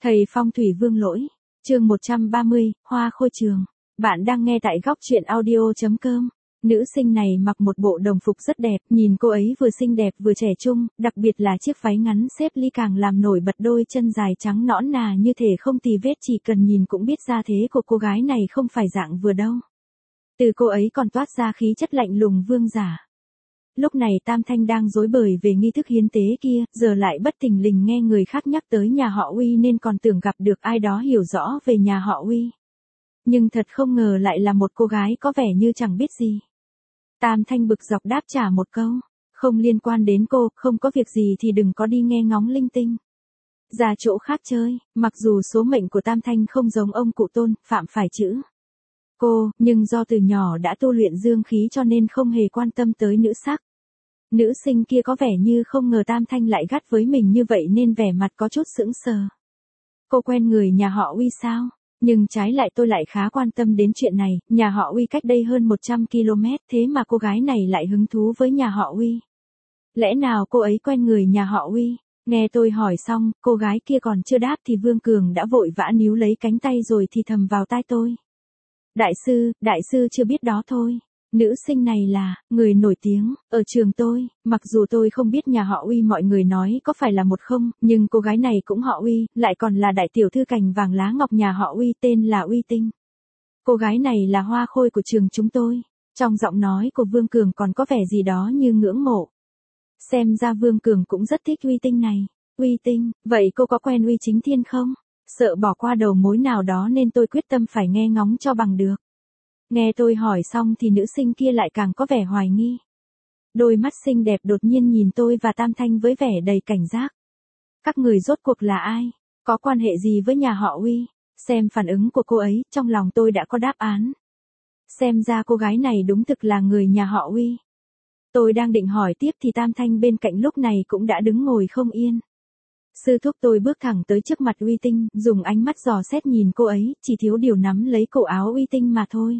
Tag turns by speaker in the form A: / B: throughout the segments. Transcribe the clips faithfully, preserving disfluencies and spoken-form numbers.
A: Thầy phong thủy Vương Lỗi, chương một trăm ba mươi, Hoa Khôi Trường. Bạn đang nghe tại góc truyện audio.com. Nữ sinh này mặc một bộ đồng phục rất đẹp, nhìn cô ấy vừa xinh đẹp vừa trẻ trung, đặc biệt là chiếc váy ngắn xếp ly càng làm nổi bật đôi chân dài trắng nõn nà như thể không tì vết, chỉ cần nhìn cũng biết ra thế của cô gái này không phải dạng vừa đâu. Từ cô ấy còn toát ra khí chất lạnh lùng vương giả. Lúc này Tam Thanh đang rối bời về nghi thức hiến tế kia, giờ lại bất thình lình nghe người khác nhắc tới nhà họ Uy nên còn tưởng gặp được ai đó hiểu rõ về nhà họ Uy. Nhưng thật không ngờ lại là một cô gái có vẻ như chẳng biết gì. Tam Thanh bực dọc đáp trả một câu, không liên quan đến cô, không có việc gì thì đừng có đi nghe ngóng linh tinh. Ra chỗ khác chơi, mặc dù số mệnh của Tam Thanh không giống ông cụ Tôn, phạm phải chữ cô, nhưng do từ nhỏ đã tu luyện dương khí cho nên không hề quan tâm tới nữ sắc. Nữ sinh kia có vẻ như không ngờ Tam Thanh lại gắt với mình như vậy nên vẻ mặt có chút sững sờ. Cô quen người nhà họ Uy sao? Nhưng trái lại tôi lại khá quan tâm đến chuyện này, nhà họ Uy cách đây hơn một trăm ki lô mét, thế mà cô gái này lại hứng thú với nhà họ Uy. Lẽ nào cô ấy quen người nhà họ Uy? Nghe tôi hỏi xong, cô gái kia còn chưa đáp thì Vương Cường đã vội vã níu lấy cánh tay rồi thì thầm vào tai tôi. Đại sư, đại sư chưa biết đó thôi. Nữ sinh này là người nổi tiếng ở trường tôi, mặc dù tôi không biết nhà họ Uy mọi người nói có phải là một không, nhưng cô gái này cũng họ Uy, lại còn là đại tiểu thư cành vàng lá ngọc nhà họ Uy, tên là Uy Tinh. Cô gái này là hoa khôi của trường chúng tôi. Trong giọng nói của Vương Cường còn có vẻ gì đó như ngưỡng mộ. Xem ra Vương Cường cũng rất thích Uy Tinh này. Uy Tinh, vậy cô có quen Uy Chính Thiên không? Sợ bỏ qua đầu mối nào đó nên tôi quyết tâm phải nghe ngóng cho bằng được. Nghe tôi hỏi xong thì nữ sinh kia lại càng có vẻ hoài nghi. Đôi mắt xinh đẹp đột nhiên nhìn tôi và Tam Thanh với vẻ đầy cảnh giác. Các người rốt cuộc là ai? Có quan hệ gì với nhà họ Uy? Xem phản ứng của cô ấy, trong lòng tôi đã có đáp án. Xem ra cô gái này đúng thực là người nhà họ Uy. Tôi đang định hỏi tiếp thì Tam Thanh bên cạnh lúc này cũng đã đứng ngồi không yên. Sư thúc tôi bước thẳng tới trước mặt Uy Tinh, dùng ánh mắt dò xét nhìn cô ấy, chỉ thiếu điều nắm lấy cổ áo Uy Tinh mà thôi.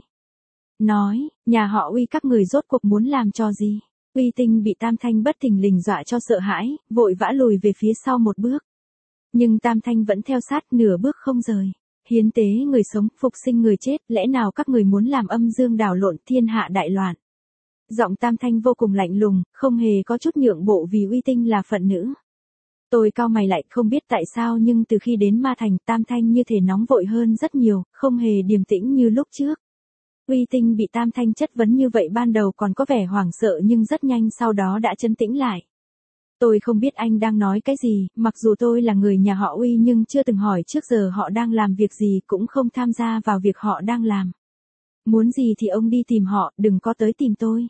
A: Nói, nhà họ Uy các người rốt cuộc muốn làm cho gì? Uy Tinh bị Tam Thanh bất thình lình dọa cho sợ hãi, vội vã lùi về phía sau một bước. Nhưng Tam Thanh vẫn theo sát nửa bước không rời. Hiến tế người sống, phục sinh người chết, lẽ nào các người muốn làm âm dương đảo lộn, thiên hạ đại loạn? Giọng Tam Thanh vô cùng lạnh lùng, không hề có chút nhượng bộ vì Uy Tinh là phận nữ. Tôi cau mày lại, không biết tại sao nhưng từ khi đến Ma Thành, Tam Thanh như thể nóng vội hơn rất nhiều, không hề điềm tĩnh như lúc trước. Uy Tinh bị Tam Thanh chất vấn như vậy ban đầu còn có vẻ hoảng sợ nhưng rất nhanh sau đó đã trấn tĩnh lại. Tôi không biết anh đang nói cái gì, mặc dù tôi là người nhà họ Uy nhưng chưa từng hỏi trước giờ họ đang làm việc gì, cũng không tham gia vào việc họ đang làm. Muốn gì thì ông đi tìm họ, đừng có tới tìm tôi.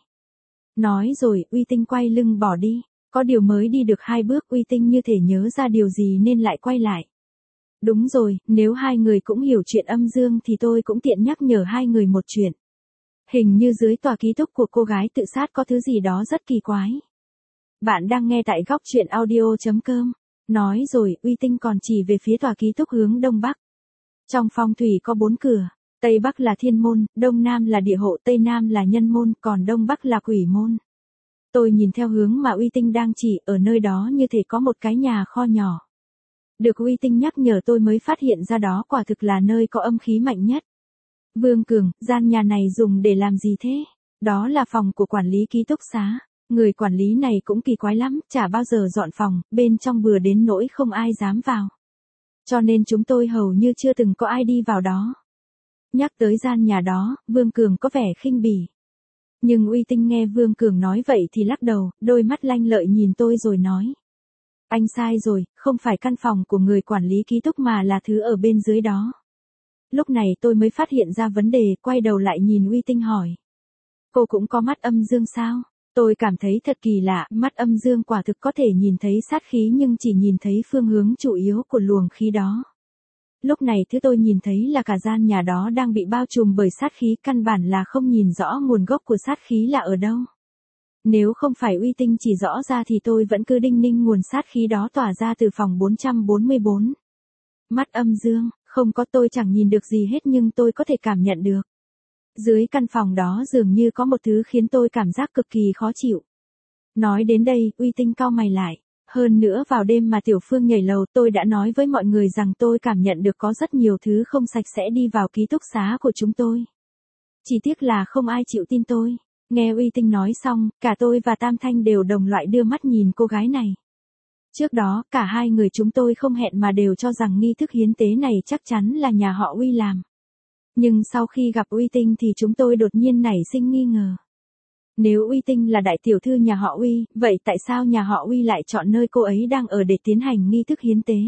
A: Nói rồi, Uy Tinh quay lưng bỏ đi. Có điều mới đi được hai bước Uy Tinh như thể nhớ ra điều gì nên lại quay lại. Đúng rồi, nếu hai người cũng hiểu chuyện âm dương thì tôi cũng tiện nhắc nhở hai người một chuyện. Hình như dưới tòa ký túc của cô gái tự sát có thứ gì đó rất kỳ quái. Bạn đang nghe tại góc truyện audio.com. Nói rồi, Uy Tinh còn chỉ về phía tòa ký túc hướng đông bắc. Trong phong thủy có bốn cửa, Tây Bắc là thiên môn, Đông Nam là địa hộ, Tây Nam là nhân môn, còn Đông Bắc là quỷ môn. Tôi nhìn theo hướng mà Uy Tinh đang chỉ, ở nơi đó như thể có một cái nhà kho nhỏ. Được Uy Tinh nhắc nhở tôi mới phát hiện ra đó quả thực là nơi có âm khí mạnh nhất. Vương Cường, gian nhà này dùng để làm gì thế? Đó là phòng của quản lý ký túc xá. Người quản lý này cũng kỳ quái lắm, chả bao giờ dọn phòng, bên trong bừa đến nỗi không ai dám vào. Cho nên chúng tôi hầu như chưa từng có ai đi vào đó. Nhắc tới gian nhà đó, Vương Cường có vẻ khinh bỉ. Nhưng Uy Tinh nghe Vương Cường nói vậy thì lắc đầu, đôi mắt lanh lợi nhìn tôi rồi nói. Anh sai rồi, không phải căn phòng của người quản lý ký túc mà là thứ ở bên dưới đó. Lúc này tôi mới phát hiện ra vấn đề, quay đầu lại nhìn Uy Tinh hỏi. Cô cũng có mắt âm dương sao? Tôi cảm thấy thật kỳ lạ, mắt âm dương quả thực có thể nhìn thấy sát khí nhưng chỉ nhìn thấy phương hướng chủ yếu của luồng khí đó. Lúc này thứ tôi nhìn thấy là cả gian nhà đó đang bị bao trùm bởi sát khí, căn bản là không nhìn rõ nguồn gốc của sát khí là ở đâu. Nếu không phải Uy Tinh chỉ rõ ra thì tôi vẫn cứ đinh ninh nguồn sát khí đó tỏa ra từ phòng bốn trăm bốn mươi bốn. Mắt âm dương, không có, tôi chẳng nhìn được gì hết nhưng tôi có thể cảm nhận được. Dưới căn phòng đó dường như có một thứ khiến tôi cảm giác cực kỳ khó chịu. Nói đến đây, Uy Tinh cau mày lại. Hơn nữa vào đêm mà Tiểu Phương nhảy lầu tôi đã nói với mọi người rằng tôi cảm nhận được có rất nhiều thứ không sạch sẽ đi vào ký túc xá của chúng tôi. Chỉ tiếc là không ai chịu tin tôi. Nghe Uy Tinh nói xong, cả tôi và Tam Thanh đều đồng loạt đưa mắt nhìn cô gái này. Trước đó, cả hai người chúng tôi không hẹn mà đều cho rằng nghi thức hiến tế này chắc chắn là nhà họ Uy làm. Nhưng sau khi gặp Uy Tinh thì chúng tôi đột nhiên nảy sinh nghi ngờ. Nếu Uy Tinh là đại tiểu thư nhà họ Uy, vậy tại sao nhà họ Uy lại chọn nơi cô ấy đang ở để tiến hành nghi thức hiến tế?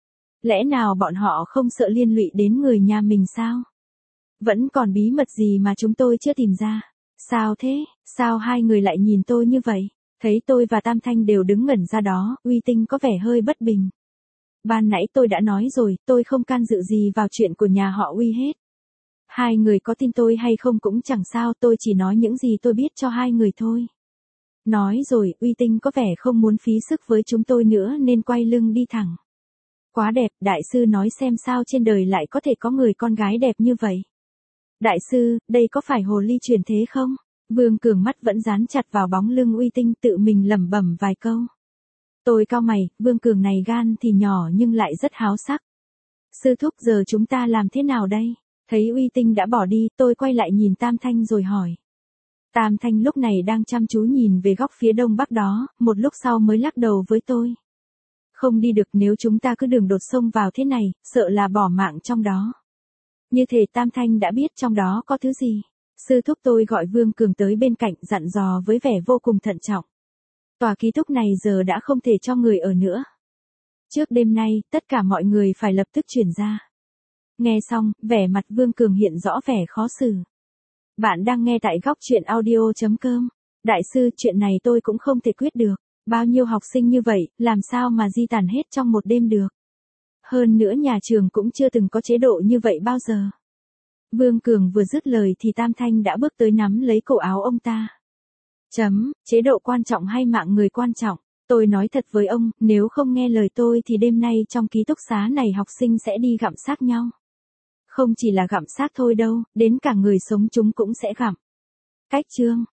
A: Lẽ nào bọn họ không sợ liên lụy đến người nhà mình sao? Vẫn còn bí mật gì mà chúng tôi chưa tìm ra? Sao thế? Sao hai người lại nhìn tôi như vậy? Thấy tôi và Tam Thanh đều đứng ngẩn ra đó, Uy Tinh có vẻ hơi bất bình. Ban nãy tôi đã nói rồi, tôi không can dự gì vào chuyện của nhà họ Uy hết. Hai người có tin tôi hay không cũng chẳng sao, tôi chỉ nói những gì tôi biết cho hai người thôi. Nói rồi, Uy Tinh có vẻ không muốn phí sức với chúng tôi nữa nên quay lưng đi thẳng. Quá đẹp, đại sư nói xem sao trên đời lại có thể có người con gái đẹp như vậy. Đại sư, đây có phải hồ ly chuyển thế không? Vương Cường mắt vẫn dán chặt vào bóng lưng Uy Tinh tự mình lẩm bẩm vài câu. Tôi cau mày, Vương Cường này gan thì nhỏ nhưng lại rất háo sắc. Sư thúc giờ chúng ta làm thế nào đây? Thấy Uy Tinh đã bỏ đi, tôi quay lại nhìn Tam Thanh rồi hỏi. Tam Thanh lúc này đang chăm chú nhìn về góc phía đông bắc đó, một lúc sau mới lắc đầu với tôi. Không đi được, nếu chúng ta cứ đường đột xông vào thế này, sợ là bỏ mạng trong đó. Như thể Tam Thanh đã biết trong đó có thứ gì. Sư thúc tôi gọi Vương Cường tới bên cạnh dặn dò với vẻ vô cùng thận trọng. Tòa ký túc này giờ đã không thể cho người ở nữa. Trước đêm nay, tất cả mọi người phải lập tức chuyển ra. Nghe xong, vẻ mặt Vương Cường hiện rõ vẻ khó xử. Bạn đang nghe tại góc truyện audio chấm com. Đại sư, chuyện này tôi cũng không thể quyết được. Bao nhiêu học sinh như vậy, làm sao mà di tản hết trong một đêm được. Hơn nữa nhà trường cũng chưa từng có chế độ như vậy bao giờ. Vương Cường vừa dứt lời thì Tam Thanh đã bước tới nắm lấy cổ áo ông ta. Chấm, chế độ quan trọng hay mạng người quan trọng? Tôi nói thật với ông, nếu không nghe lời tôi thì đêm nay trong ký túc xá này học sinh sẽ đi gặm xác nhau. Không chỉ là gặm xác thôi đâu, đến cả người sống chúng cũng sẽ gặm. Cách chương.